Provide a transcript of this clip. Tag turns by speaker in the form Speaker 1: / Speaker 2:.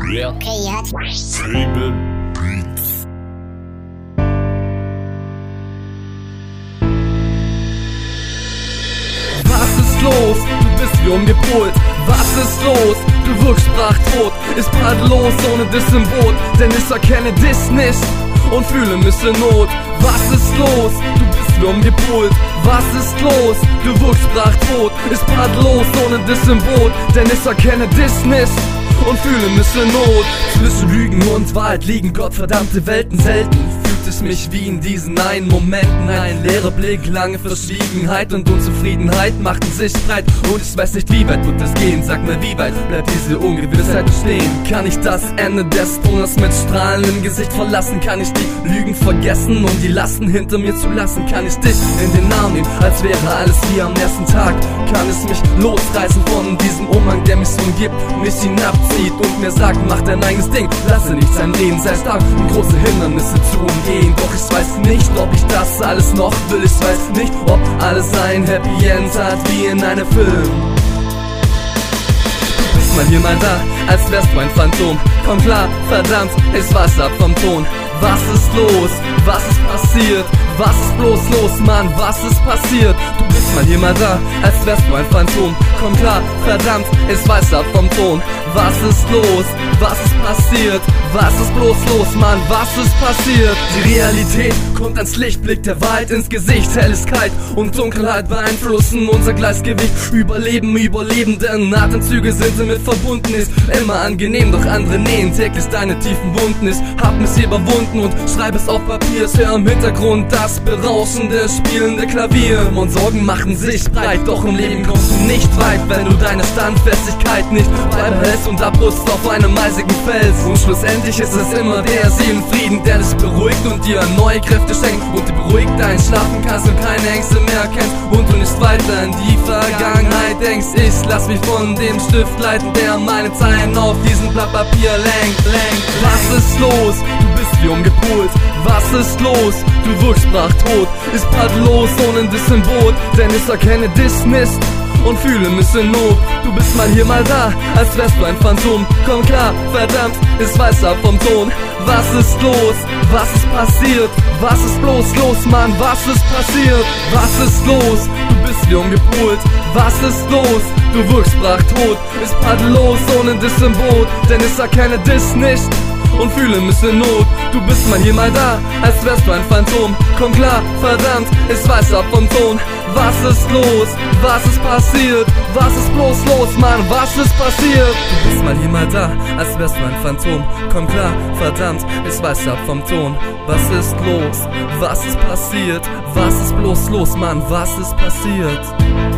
Speaker 1: Kreiert
Speaker 2: Fable Beats.
Speaker 3: Was ist los? Du bist wie umgepolt. Was ist los? Du wirkst sprachtot. Ist bald los ohne Diss im Boot, denn ich erkenne Diss nicht und fühle Not. Was ist los? Du bist wie umgepolt. Was ist los? Du wirkst sprachtot. Ist bald los ohne Diss im Boot, denn ich erkenne Diss nicht und fühle Not. Zwischen Lügen und Wahrheit liegen gottverdammte Welten selten. Fühlt es mich wie in diesen einen Momenten. Ein leerer Blick, lange Verschwiegenheit und Unzufriedenheit machten sich breit. Und ich weiß nicht, wie weit wird es gehen. Sag mir, wie weit bleibt diese Ungewissheit bestehen? Kann ich das Ende des Tunnels mit strahlendem Gesicht verlassen? Kann ich die Lügen vergessen, um die Lasten hinter mir zu lassen? Kann ich dich in den Arm nehmen, als wäre alles wie am ersten Tag? Kann es mich losreißen von diesem Umhang, der mich umgibt, mich hinabzieht und mir sagt, mach dein eigenes Ding, lasse nicht sein Leben, sei stark und große Hindernisse zu umgehen. Doch ich weiß nicht, ob ich das alles noch will. Ich weiß nicht, ob alles ein Happy End hat, wie in einem Film. Du bist mal hier, mal da, als wärst du ein Phantom. Komm klar, verdammt, ich weiß ab vom Ton. Was ist los? Was ist passiert? Was ist bloß los, Mann? Was ist passiert? Du bist mal hier, mal da, als wärst du ein Phantom. Komm klar, verdammt, ich weiß ab vom Ton. Was ist los? Was ist passiert? Was ist bloß los, Mann? Was ist passiert? Die Realität kommt ans Licht, blickt der Wahrheit ins Gesicht. Helligkeit und Dunkelheit beeinflussen unser Gleichgewicht. Überleben, Überlebenden Atemzüge sind damit verbunden. Ist immer angenehm, doch andere nähen täglich deine tiefen Wunden. Ich hab mich überwunden und schreibe es auf Papier. Ich hör im Hintergrund das berauschende, spielende Klavier. Und Sorgen machen sich breit, doch im Leben kommst du nicht weit, wenn du deine Standfestigkeit nicht beibehältst und abrutschst auf einem eisigen Fels. Und schlussendlich ist es immer der Seelenfrieden, der dich beruhigt und dir neue Kräfte schenkt und dir beruhigt, dein Schlafen kannst und keine Ängste mehr kennst und du nicht weiter in die Vergangenheit denkst. Ich lass mich von dem Stift leiten, der meine Zeilen auf diesem Blatt Papier lenkt. Was ist los? Du bist wie umgepolt. Was ist los? Du wirkst sprachtot. Ist bald los ohne Diss im Boot, denn ich erkenne Diss nicht und fühle Not. Du bist mal hier, mal da, als wärst du ein Phantom. Komm klar, verdammt, ich weiß ab vom Ton. Was ist los? Was ist passiert? Was ist bloß los, Mann? Was ist passiert? Was ist los? Du bist wie umgepolt. Was ist los? Du wirkst sprachtot. Ist bald los ohne Diss im Boot, denn ich erkenne Diss nicht und fühle Not. Du bist mal hier, mal da, als wärst du ein Phantom. Komm klar, verdammt, ich weiß ab vom Ton. Was ist los? Was ist passiert? Was ist bloß los, Mann? Was ist passiert? Du bist mal hier, mal da, als wärst du ein Phantom. Komm klar, verdammt, ich weiß ab vom Ton. Was ist los? Was ist passiert? Was ist bloß los, Mann? Was ist passiert?